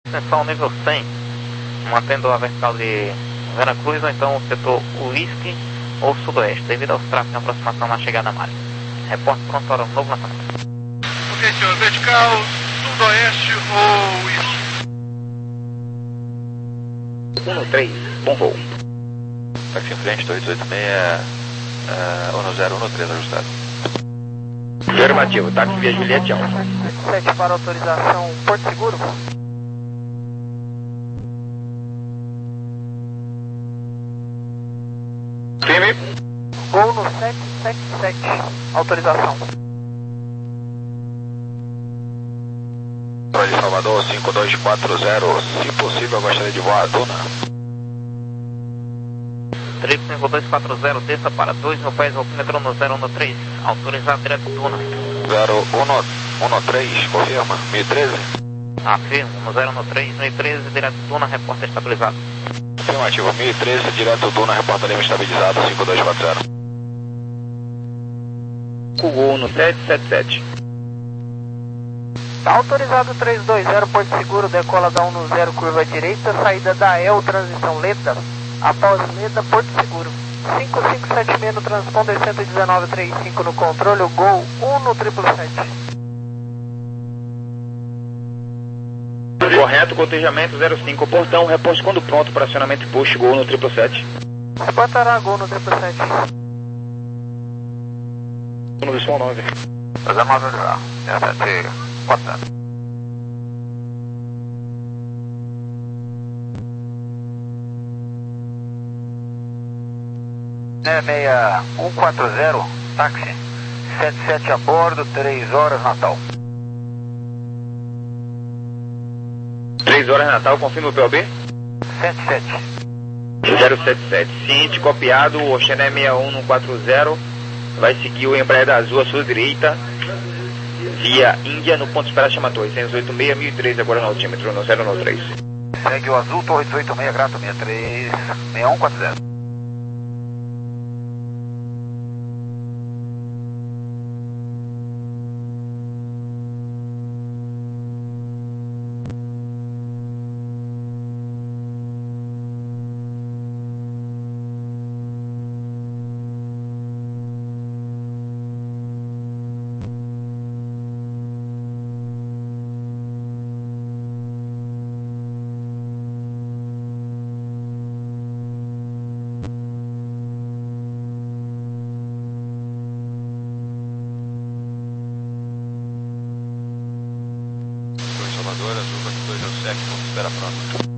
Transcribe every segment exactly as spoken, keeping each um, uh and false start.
Atenção nível cem, mantendo a vertical de Vera Cruz ou então o setor Whisky ou Sudoeste, devido aos tráficos de aproximação na chegada na área. Reporte pronto para o novo lançamento. Ok, senhor. Vertical, Sudoeste ou Whisky? um três, bom voo. Táxi em frente, dois oito seis, uh, um zero um três ajustado. Afirmativo, táxi via Juliette Alfa. sete para autorização Porto Seguro. Firme. Gol no sete sete sete, autorização. De Salvador, cinco dois quatro zero, se possível, eu gostaria de voar a Duna. Trip cinco dois quatro zero, desça para dois mil pés, altímetro no zero um três, autorizado direto Duna. zero um três, confirma, mil e treze? Afirmo, no zero um três, mil e treze, direto Duna, reporta estabilizado. Afirmativo, mil e treze, direto Duna, reportaria estabilizado, cinco dois quatro zero. Gol no sete sete sete. Tá autorizado três dois zero, Porto Seguro, decola da um zero, curva direita, saída da E L, transição Leda, após Leda, Porto Seguro. cinco cinco sete seis no transponder, cento e dezenove trinta e cinco no controle, o Gol um no sete sete sete. Correto, cotejamento zero cinco, portão, reposte quando pronto para acionamento push, Gol no sete sete sete. Reportará Gol no sete sete sete. No Visual nove. dezenove já, sete quatro zero. É seis um quatro zero, táxi, sete sete a bordo, três horas, Natal. três horas Natal, confirma o P O B? sete sete. zero sete sete. Ciente, copiado, o Oceané seis um quatro zero. Vai seguir o Embraer da Azul à sua direita, via Índia, no ponto de espera chama Torre, seis oito seis, mil e treze, agora no altímetro, no zero um três. Segue o Azul, Torre oito seis, Grato sessenta e três, seis um quatro zero. Salvador, Azul quatro dois zero sete, ponto de espera pronto.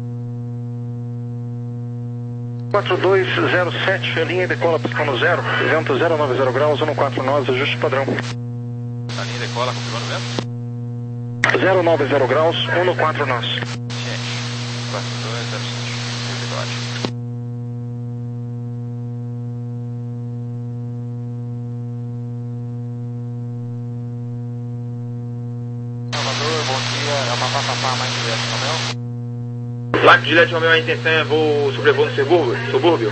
quatro dois zero sete, linha decola piscando zero, vento zero nove zero graus, um quatro nove, ajuste padrão. A linha decola, confirmando vento? zero nove zero graus, um quatro nove. Ciente, quatro dois zero sete, bigode. Salvador, bom dia, é uma papapá mais direto, não é? Placa de Juliette Romeo, a intenção é voo sobrevoo no subúrbio? subúrbio.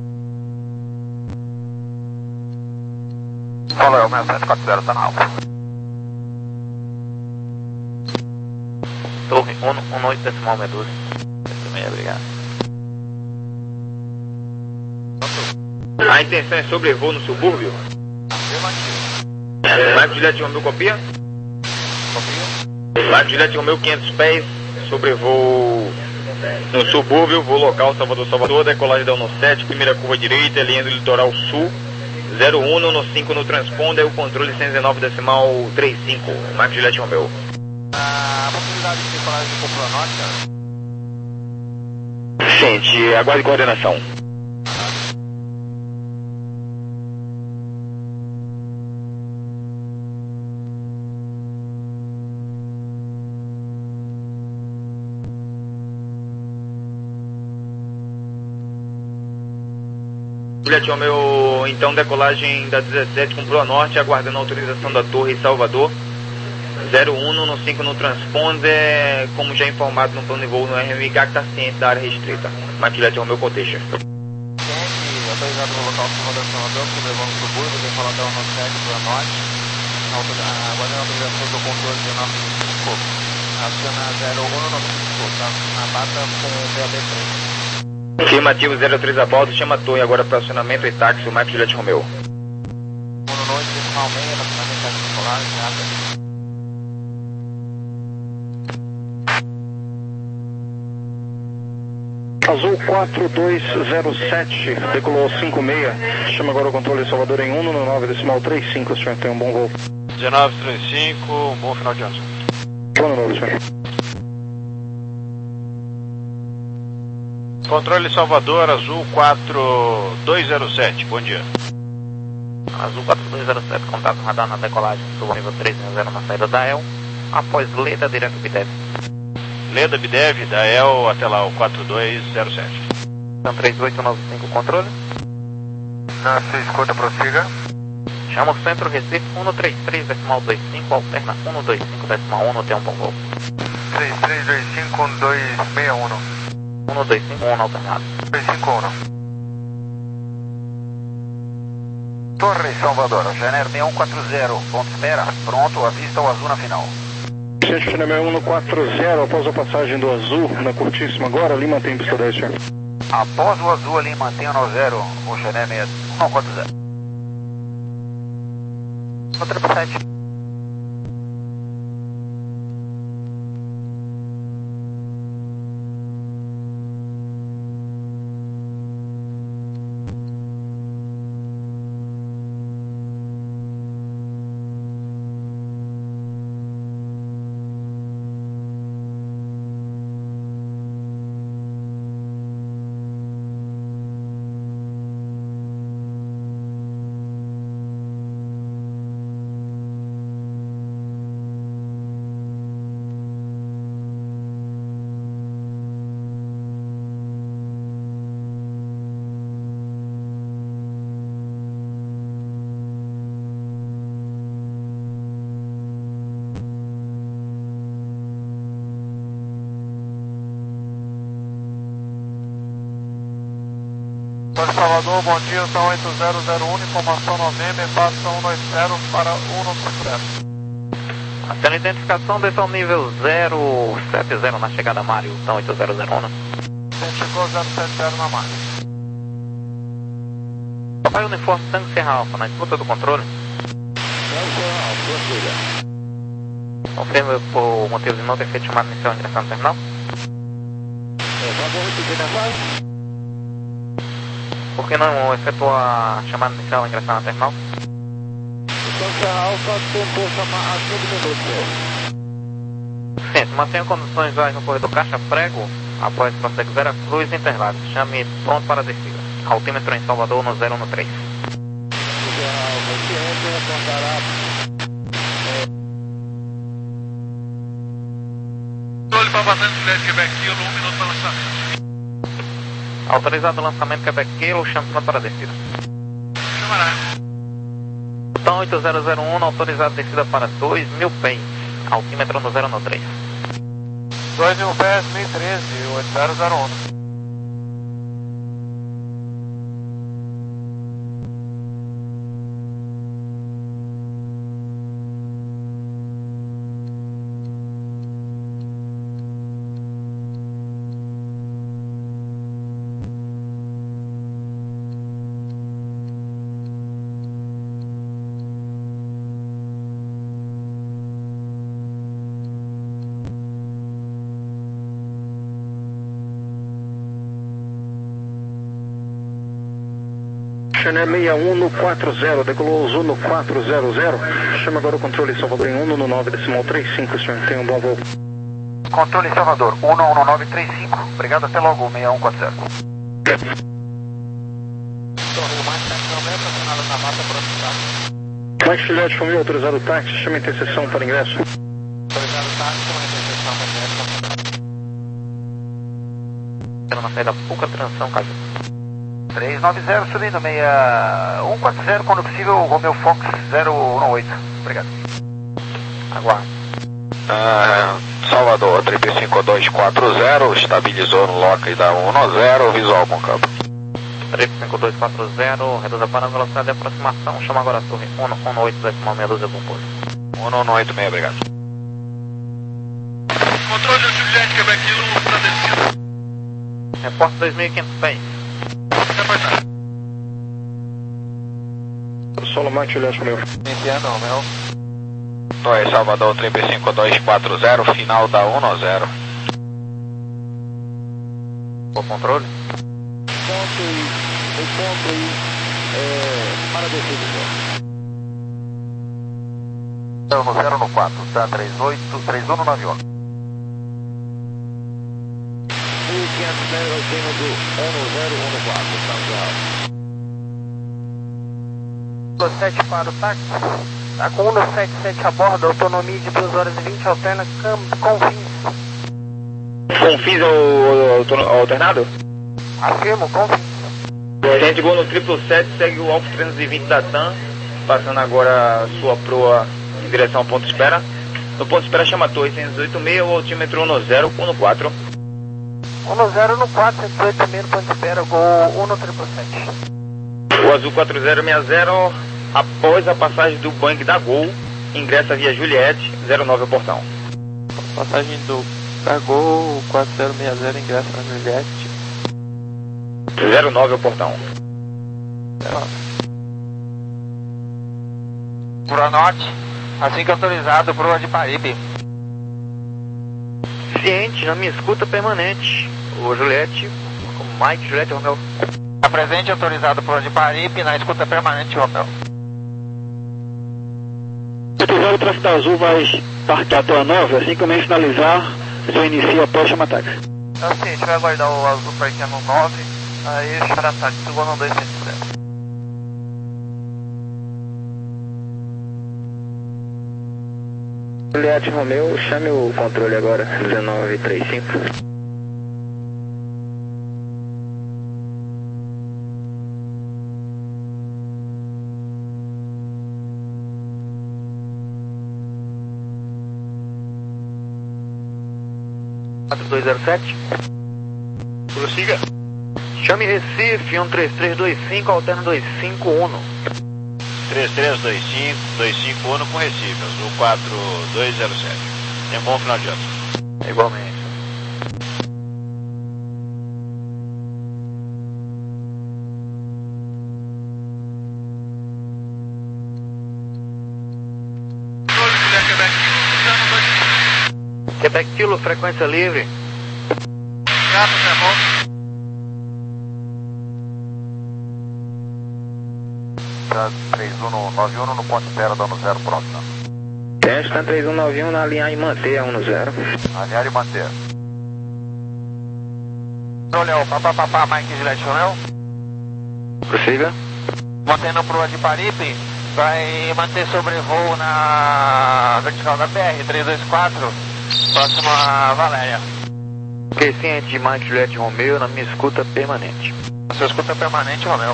Olha, o meu sete quatro zero tá na alfa. Torre um oito decimal Medusa. Também, obrigado. A intenção é sobrevoo no subúrbio? Afirmativo. Placa de Juliette Romeo, copia? Confia? Placa de Juliette Romeo, quinhentos pés, sobrevoo no subúrbio, voo local Salvador, Salvador, decolagem da um sete, primeira curva direita, linha do litoral sul, zero um no cinco no transponder, o controle cento e dezenove decimal trinta e cinco, Marco Juliette Romeo. A possibilidade de decolagem de Popular Norte? Sente, aguarde coordenação. Juliette Romeo, então decolagem da dezessete com Proa Norte, aguardando a autorização da Torre Salvador, zero um no cinco no transponder, como já informado no plano de voo no R M K, que está ciente da área restrita. Marco Juliette Romeo, coteja. Ciente, autorizado no local Salvador, Salvador, sobrevoo no subúrbio, tem falado da um sete, Proa Norte, aguardando a autorização do controle dezenove vinte e cinco, aciona zero um no cinco, tá bata com o B A B três. Afirmativo zero três a bordo, chama torre agora para acionamento e táxi, o Mike Juliette Romeo. Boa noite, decimal meia, acionamento táxi solar, nada. Azul quatro dois zero sete, decolou cinco seis, chama agora o controle Salvador em um no nove decimal três cinco, senhor, tem um bom voo. dezenove trinta e cinco, um bom final de ano. Bom novo, senhor. Controle Salvador, Azul quatro dois zero sete, bom dia. Azul quatro dois zero sete, contato radar na decolagem, suba nível três zero na saída da E L, após Leda, direto B D E V. Leda, B D E V, da E L até lá, o quatro dois zero sete. São três oito nove cinco, controle. Na sua escuta, prossiga. Chama o centro Recife um três três decimal dois cinco, alterna um dois cinco decimal um, tem um bom voo. três três dois cinco um dois seis um. um dois cinco um alternado. dois cinco um. Torre Salvador, Janeiro seis um quatro zero, ponto espera, pronto, avista o azul na final. Gente, Janeiro um no quatro zero, após a passagem do azul, na curtíssima agora, ali mantém pista dez, senhor. Após o azul ali, mantenha no zero, o Janeiro um quatro zero. Contra sete. Torre Salvador, bom dia, são oito zero zero um, informação November, passa um dois zero para um cinco zero. Até a identificação desse é o nível zero sete zero na chegada Mário, então oito zero zero um. Chegou zero sete zero na marca. Papai Uniforme Tango Serra Alfa, na escuta do controle. Confirma por motivo de não ter feito chamada inicial ingressando no terminal. Por que não efetuou a chamada inicial ingressando no terminal? Serra Alfa tentou chamar a cinco minutos. Sim, mantenha condições visuais no corredor Caixa Prego, após prossegue Vera Cruz Interlagos. Chame pronto para a descida. Altímetro em Salvador no zero um três. Serra Alfa, que entra, apontará. Controle para Batente Juliette Quebec Kilo, um minuto para lançamento. Autorizado o lançamento Quebec Kilo, chame pronto para a descida. Chamará. Então oito zero zero um, autorizado descida para dois mil pés. Altímetro no zero um três. dois mil pés, mil e treze, oito zero zero um. Channel seis um no quatro zero, decolou azul no quatro zero zero, chama agora o controle Salvador em um no nove decimal três cinco, senhor, tem um bom voo. Controle Salvador, um no nove três cinco, obrigado, até logo, seis um quatro zero. Torre mais sete noventa, final da mata aproximada. Mike Juliette Romeo, autorizado o táxi, chama a interseção para ingresso. Autorizado o táxi, uma interseção para ingresso. Pela na saída pouca transição, Caju. três nove zero, subindo, seis um quatro zero, quando possível, Romeo Fox zero um oito, obrigado. Aguarde. Ah, Salvador, três cinco dois quatro zero, estabilizou no lock da um zero, visual com campo. três cinco dois quatro zero, reduza para a velocidade de aproximação, chama agora a torre um um oito decimal seis doze, bom pouso. um um oito seis, obrigado. Controle Juliette Quebec Kilo, para descida. Reporte dois mil e quinhentos pés. Solomon, Juliette Romeu. Iniciando, Romeu. dois Salvador, três cinco dois quatro zero, final da um zero. Por controle? Ponto e... O ponto e... É... Para descer, Então, no zero no quatro, tá? três oito, três um no nove um. mil e quinhentos metros acima do um zero um quatro, tá, um sete para o táxi. Tá com um sete sete a bordo, autonomia de duas horas e vinte, alterna câmbio com fins. Com fins ao, ao, ao alternado? Afirmo, com fins. Gente, gol no triplo sete, segue o Alfa trezentos e vinte da TAM, passando agora a sua proa em direção ao ponto de espera. No ponto de espera chama Torre cento e dezoito ponto seis, o altímetro um zero um quatro. um zero no quatro, cento e dezoito meio ponto de espera, gol um no triplo sete. O azul quatro zero seis zero, após a passagem do Boeing da Gol, ingressa via Juliette, zero nove ao portão. Passagem do Cargol quatro zero seis zero, ingressa na Juliette. zero nove ao portão. Pro norte, assim que autorizado, proa de Paripe. Ciente, na minha escuta permanente. O Juliette, Mike, Juliette Romeu. Apresente autorizado proa de Paripe, na escuta permanente, Romeu. Autorizado, o tráfego azul vai parquear a tua nove, assim que eu me finalizar, você inicia após chama táxi. Assim, a gente vai aguardar o azul parquear no nove, aí chama táxi, chegou no dois cento e cinquenta. Juliette Romeu, chame o controle agora, dezenove trinta e cinco. quatro dois zero sete. Prossiga. Chame Recife, um três três dois cinco, alterna dois cinco um. três três dois cinco, dois cinco um com Recife, azul quatro dois zero sete. Tenha um bom final de ano. Igualmente. Quebec Kilo, frequência livre. Gato, Zé três um no nove um no ponto de espera, dando zero próximo. Testa três um nove um na linha e manter a um zero. Alinhar e manter. Olha, papá, papá, Mike Juliette Romeu. Prossiga. Mantendo proa de Paripe, vai manter sobrevoo na vertical da B R trezentos e vinte e quatro, próximo a Valéria. Ok, ciente de Mike Juliette Romeu, na minha escuta permanente. Sua escuta permanente, Romeu.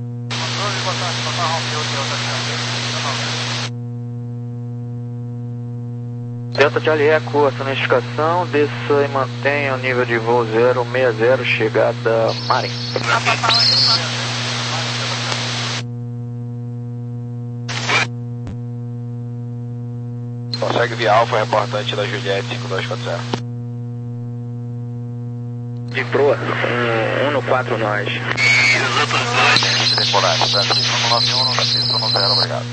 Delta Charlie Eco, essa notificação, desça e mantenha o nível de voo zero seis zero, chegada Mari. Consegue via Alfa, reportante da Juliette cinco dois quatro zero. De proa, um, um no quatro nós. Decorar, tá? um nove um, no pista no zero, obrigado.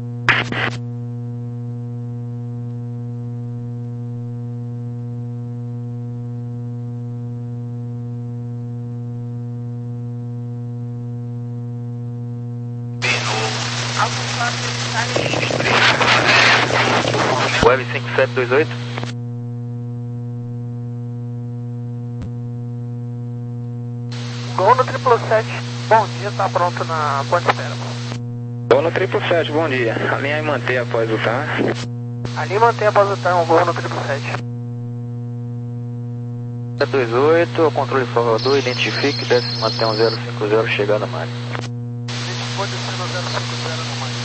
Web cinco sete dois oito. Gol no triplo sete. Bom dia, tá pronto na ponte de espera. Gol no triplo sete, bom dia. Alinhar e manter após o T A. Ali mantém a posição, gol no triplo sete. sete dois oito, o controle Salvador, identifique, desce e mantém um zero cinco zero, chegada Mari. Pode ser no zero cinco zero no mais.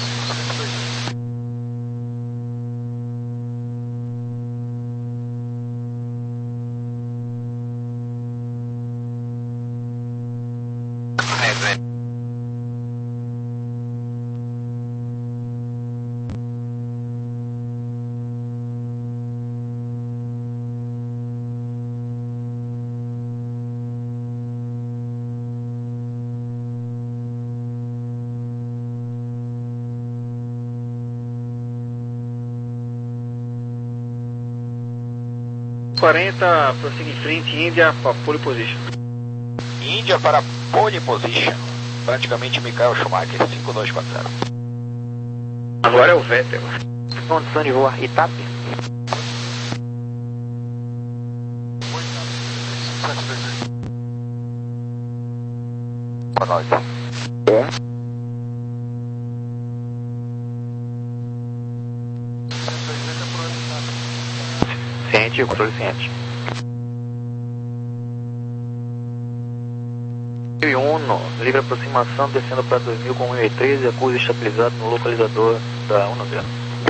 quarenta, prossiga em frente, Índia para pole position. Índia para pole position. Praticamente Michael Schumacher, cinco dois quatro zero. Agora é o Vettel. Condição de voar I T A P. Boa noite. Ciente, controle ciente. mil e um, livre aproximação, descendo para dois mil com mil e treze, acústico estabilizado no localizador da um zero.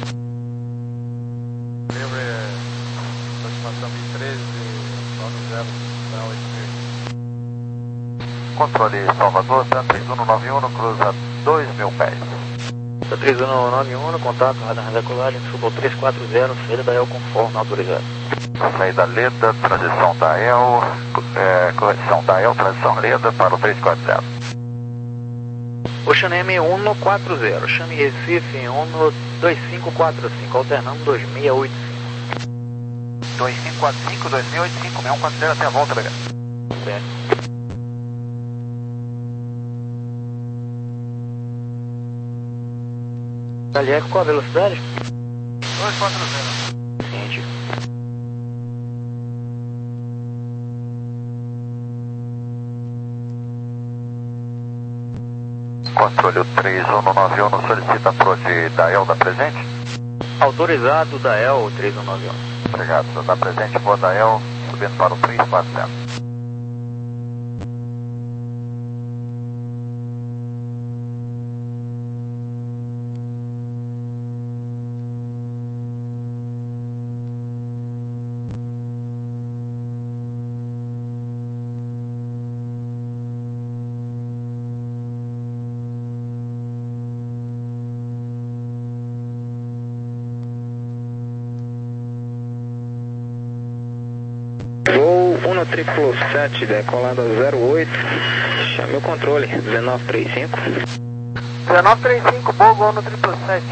Livre aproximação mil e treze, um zero, da oito mil. Controle Salvador, Santa três um nove um, cruza dois mil pés. Santa três um nove um, contato, radar decolagem, subo três quatro zero, saída da El conforme autorizado. Saída Leda, transição da El, é, correção da El, transição Leda para o três quatro zero. Ocean M um quatro zero, chame Recife um dois cinco quatro cinco, alternando dois seis oito cinco. dois cinco quatro cinco, dois seis oito cinco, seis um quatro zero até a volta, legal. Certo. Galieco, qual a velocidade? dois quatro zero. Ciente. Controle três um nove um solicita approach da El da presente. Autorizado da El três um nove um. Obrigado, senhor da presente, boa da El, subindo para o três quatro zero. Voo um triplo sete, decolado zero oito, chame o controle, dezenove trinta e cinco. dezenove trinta e cinco, bom gol no triplo sete.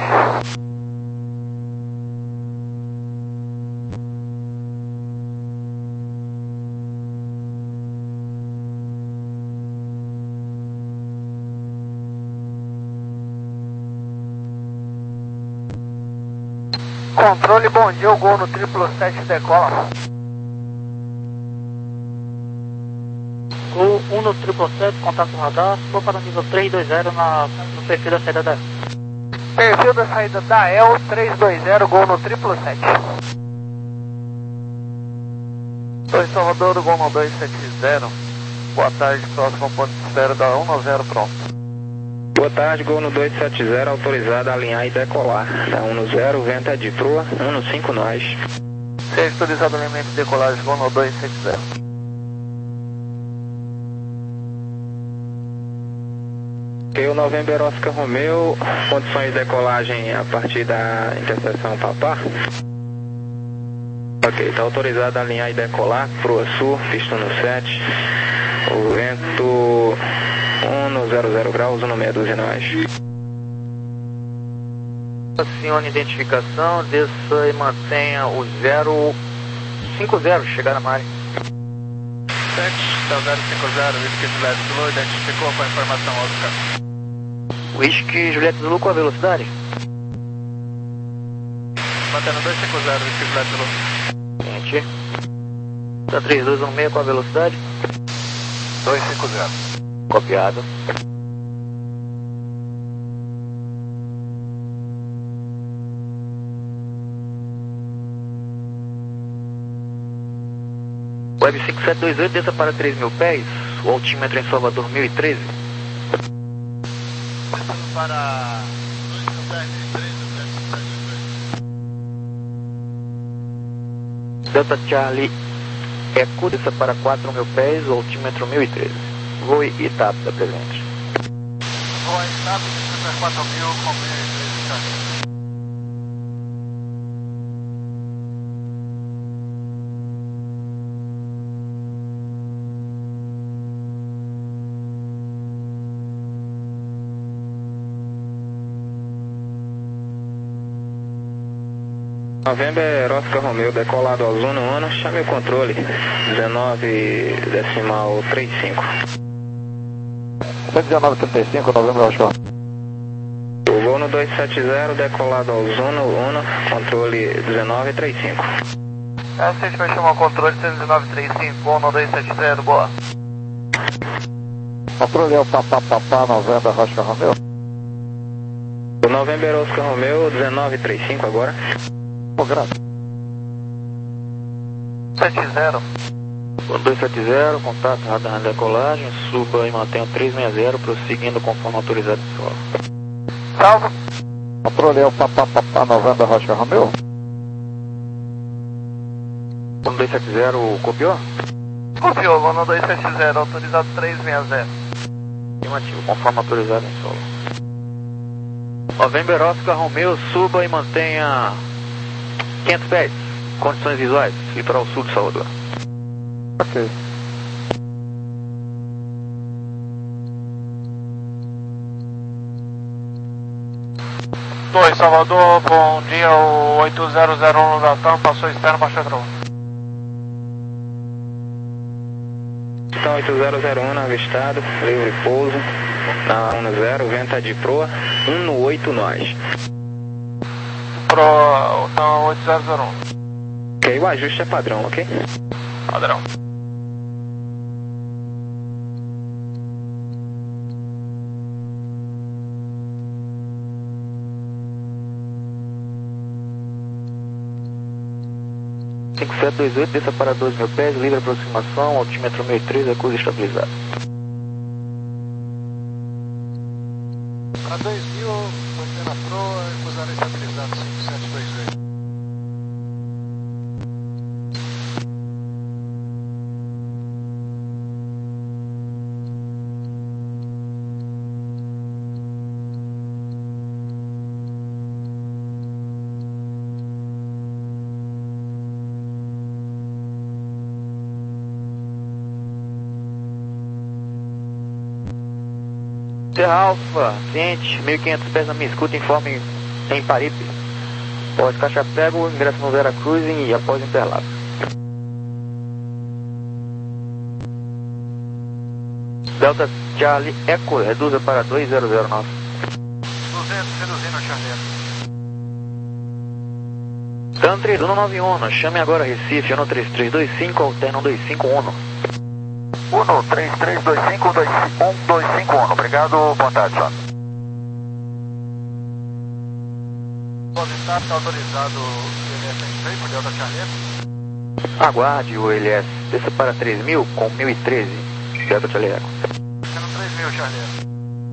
Controle, bom dia, o gol no triplo sete decola. Gol um no triplo sete, contato radar, vou para o nível três dois zero na, no perfil da saída da El. Perfil da saída da El, três dois zero, gol no triplo sete. dois Salvador, gol no dois sete zero. Boa tarde, próximo ponto de espera da um zero pronto. Boa tarde, gol no dois sete zero, autorizado a alinhar e decolar. Tá um zero, vento é de proa, um cinco nós. Seja autorizado o elemento de decolagem, gol no dois sete zero. Ok, o November Oscar Romeo, condições de decolagem a partir da interseção Papá. Ok, está autorizado a alinhar e decolar, proa sul, pista no sete. O vento um no zero zero graus, um no meia dúzia nós. Acione identificação, desça e mantenha o zero cinco zero, chegar na maré. sete, tá zero cinco zero, Whisky Juliette Zulu, identificou com a informação Oscar. Whisky Juliette Zulu, qual a velocidade? Mantendo dois cinco zero, Whisky Juliette Zulu. Gente. Tá três dois um seis, qual a velocidade? dois cinco zero. Copiado. Web cinco sete dois oito, desça para três mil pés, o altímetro em Salvador mil e treze. Passando para Delta Charlie Eco, desça para quatro mil pés, o altímetro mil e treze. Voo e I T A P da presente. Voa em T A P, descendo quatro mil com mil e treze, tá? November Oscar Romeo, decolado ao Zuno Uno, chame o controle, dezenove decimal trinta e cinco. cento e dezenove trinta e cinco, November Oscar. O voo no dois sete zero, decolado ao Zuno Uno, controle dezenove trinta e cinco. A gente vai chamar o controle dezenove trinta e cinco, voo no dois sete zero, boa. Controle é o papapá, November Oscar Romeo. O November Oscar Romeo, dezenove trinta e cinco agora. sete zero. dois sete zero, contato radar na decolagem, suba e mantenha três seis zero, prosseguindo conforme autorizado em solo. Salvo. Controle é o papapá, November Oscar Romeo. dois sete zero, copiou? Copiou, voo no dois sete zero, autorizado três seis zero. Afirmativo, conforme autorizado em solo. November Oscar Romeo, suba e mantenha quinhentos pés, condições visuais, litoral sul de Salvador. Ok. dois, Salvador, bom dia, o oito zero zero um da TAM, passou externo, baixa grau. Então oito zero zero um avistado, livre pouso, na um zero, venta de proa, um no oito nós. Pro, então oito zero zero um. Ok, o ajuste é padrão, ok? Padrão. cinco sete dois oito, desça para doze mil pés, livre aproximação, altímetro meio três, acusa estabilizado. Para dois mil, mantendo a proa, acusar estabilizado cinco sete dois oito. Serra Alfa, cliente, mil e quinhentos pés na minha escuta, informe em Paripe. Pode caixa pego, ingresso no Vera Cruising e após Interlagos. Delta Charlie Echo, reduza para dois zero zero nove. duzentos, reduzindo, Charlie. TAM três um nove um, chame agora Recife, ano três três dois cinco, alterno dois cinco um. um três três dois cinco dois um dois cinco um, obrigado, boa tarde, senhor. Pode estar, está autorizado o L S em seis, por Delta Charlie. Aguarde o L S, desça para três mil com mil e treze, Delta Charlie Echo. Sendo três mil, Charlie.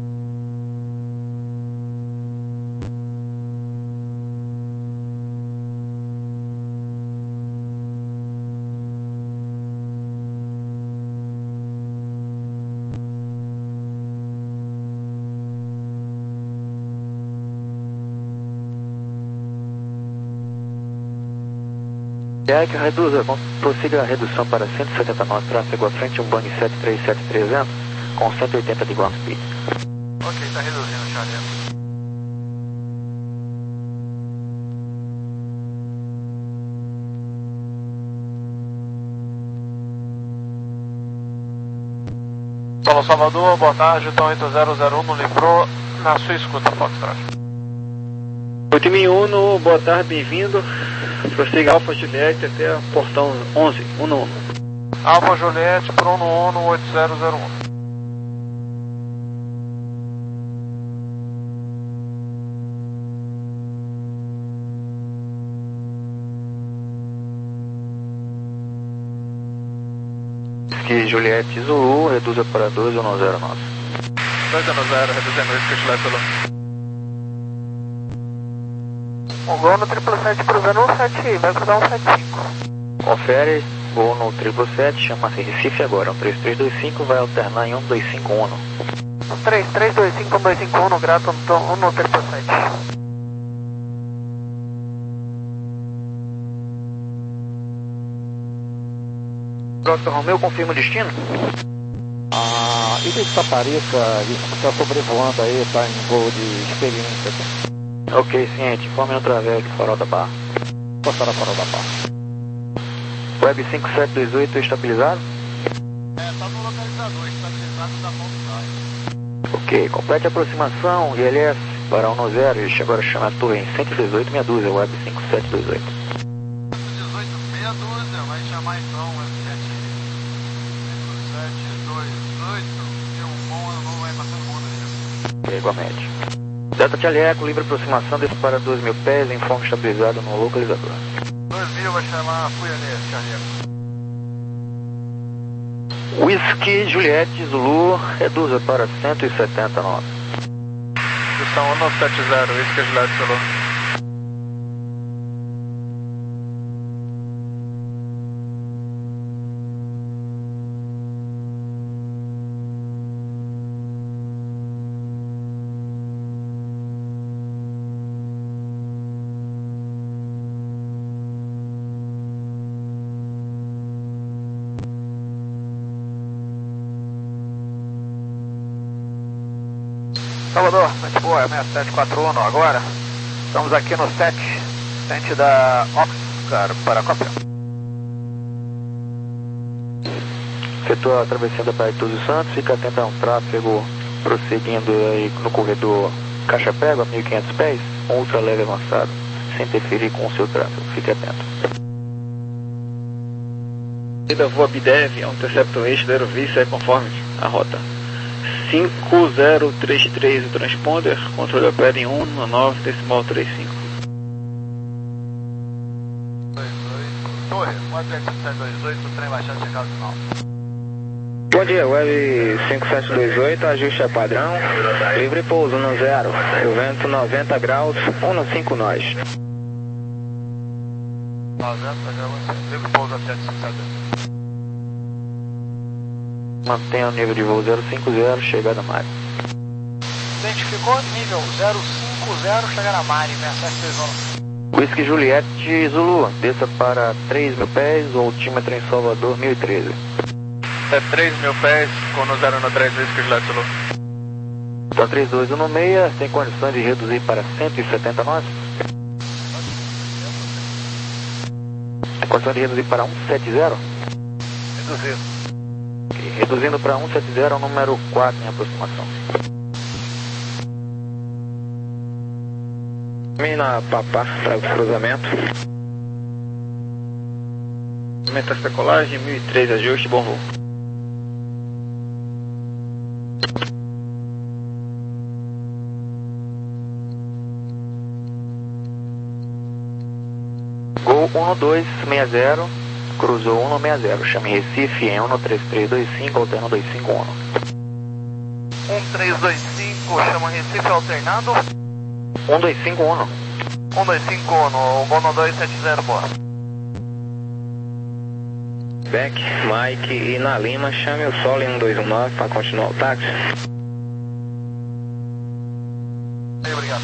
Jack, reduza, prossiga a redução para cento e setenta nós, tráfego à frente, um Boeing sete três sete trezentos com cento e oitenta de ground speed. Ok, está reduzindo, Charlie. Solo Salvador, boa tarde, então oito zero zero um no livrou, na sua escuta, Foxtrot. oito mil um, boa tarde, bem-vindo. Prossiga Alfa Juliette até portão onze, um no um. Alfa Juliette, para um no um no oito zero zero um. Que Juliette Zulu, reduza para dois um zero nove. dois um zero, reduzendo o risco de Zulu. O gol no triple sete cruzando um sete, vai cruzar um sete cinco. Confere, gol no triple sete, chama-se Recife agora, um três três dois cinco, vai alternar em um dois cinco um. um três três dois cinco um dois cinco um, grato um no triple sete. Oscar Romeo, confirma o destino? Ah, e de Taparica, está sobrevoando aí, está em voo de experiência. Ok, ciente, informe no traveco, farol da barra. Postada fora da pasta. Web cinco sete dois oito estabilizado? É, tá no localizador, estabilizado da mão. Ok, complete a aproximação, I L S para um zero, este agora chama a torre em cento e dezoito, meia dúzia, Web cinco sete dois oito. cento e dezoito, meia dúzia, vai chamar então o Web cinco sete dois oito, e um bom ano novo aí pra todo mundo aí. É, igualmente. Delta Charlie Echo, livre aproximação, desce para dois mil pés, informe estabilizado no localizador. dois mil vai chamar a Fuianês, Charlie Echo. Whisky, Juliette, Zulu, reduza para cento e setenta nós. Posição um sete zero, Whisky, Juliette, Zulu. Salvador, muito boa, é seis sete quatro um agora. Estamos aqui no set, frente da Oscar para a cópia. Efetua a travessia da Praia de Todos os Santos, fica atento a um tráfego prosseguindo aí no corredor Caixa Pego a mil e quinhentos pés, um ultra leve avançado, sem interferir com o seu tráfego, fique atento. Da Voa Bidev, é um interceptor eixo da Aerovista, é conforme a rota cinco zero três três o transponder, controle opera em um nove decimal trinta e cinco. Torre, Web cinco sete dois oito, o trem baixado chegado final. Bom dia, Web cinco sete dois oito, ajuste a padrão, livre pouso no zero, o vento noventa graus, um cinco nós. noventa graus, livre pouso até cinco sete dois oito. Mantenha o nível de voo zero cinco zero, chegada a Mari. Identificou nível zero cinco zero, chegada a Mari, seis sete dois um. Whisky Juliette Zulu, desça para três mil pés, o altímetro em Salvador mil e treze. É três mil pés, com no zero no três, Whisky Juliette Zulu. Então três dois um seis, tem condições de reduzir para cento e setenta nós? Tem condições de reduzir para cento e setenta? Reduzido. Reduzindo para cento e setenta, é o número quatro em aproximação. Mina Papá para o cruzamento. Aumenta essa decolagem, mil e três, ajuste, bom voo. Gol um dois seis zero. Cruzou um sessenta, chame Recife em um três três dois cinco, alterno dois cinco um. um três dois cinco, chama Recife alternado. um dois cinco um. um dois cinco um, Bono dois sete zero, boa. Beck, Mike e na Lima, chame o solo em um dois um nove para continuar o táxi. Obrigado.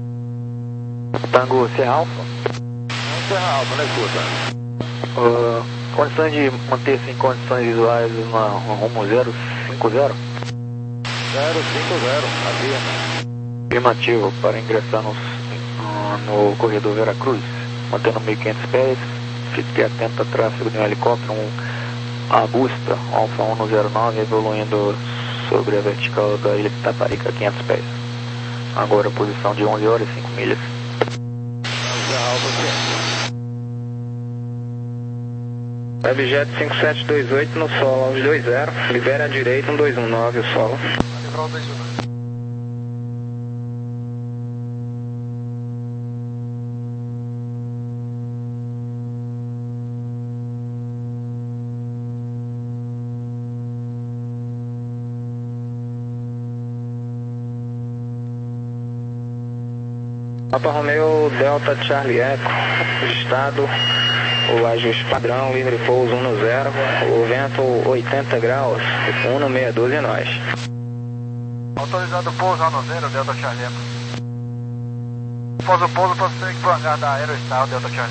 Tango Serra Alfa. Serra Alfa, na escuta. Uh, condições de manter-se em condições visuais no rumo zero cinco zero? zero cinco zero, havia. Afirmativo para ingressar no, no corredor Veracruz, mantendo mil e quinhentos pés, fique atento a tráfego de um helicóptero, um Augusta, Alfa um zero nove, evoluindo sobre a vertical da ilha de Taparica, quinhentos pés. Agora posição de onze horas e cinco milhas. Webjet cinco sete dois oito no solo aos dois zero, libera à direita um dois um nove o solo. Papa Romeo Delta Charlie Echo, estado, o ajuste padrão, livre pouso um no zero, o vento oitenta graus, um no meia dúzia nós. Autorizado pouso um no zero, Delta Charlie Echo. Após o pouso, prossegue para o hangar da Aerostar, Delta Charlie.